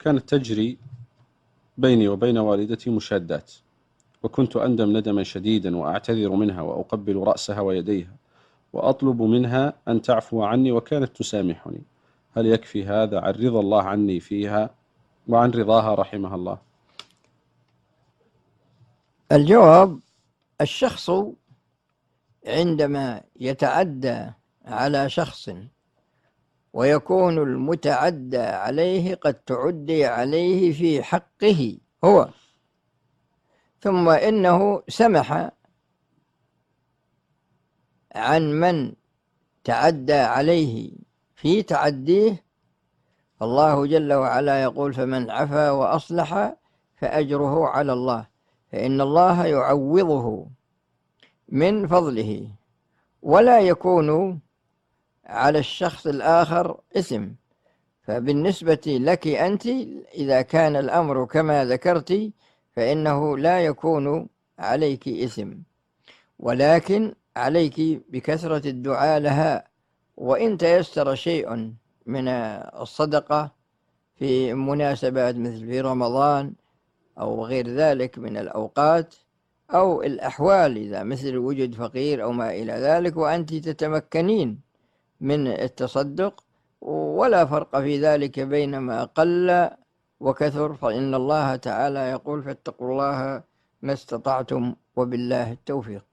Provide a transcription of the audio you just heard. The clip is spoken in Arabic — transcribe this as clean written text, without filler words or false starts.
كانت تجري بيني وبين والدتي مشادات، وكنت أندم ندما شديدا وأعتذر منها وأقبل رأسها ويديها وأطلب منها أن تعفو عني، وكانت تسامحني. هل يكفي هذا عن رضا الله عني فيها وعن رضاها رحمها الله؟ الجواب: الشخص عندما يتعدى على شخص ويكون المتعدى عليه قد تعدي عليه في حقه هو، ثم إنه سمح عن من تعدى عليه في تعديه، فالله جل وعلا يقول: فمن عفا وأصلح فأجره على الله، فإن الله يعوضه من فضله، ولا يكون على الشخص الآخر إثم. فبالنسبة لك أنت إذا كان الأمر كما ذكرت فإنه لا يكون عليك إثم، ولكن عليك بكثرة الدعاء لها. وإن تيسر شيء من الصدقة في مناسبات مثل في رمضان أو غير ذلك من الأوقات أو الأحوال، إذا مثل وجد فقير أو ما إلى ذلك وأنت تتمكنين من التصدق، ولا فرق في ذلك بين ما قل وكثر، فإن الله تعالى يقول: فاتقوا الله ما استطعتم وبالله التوفيق.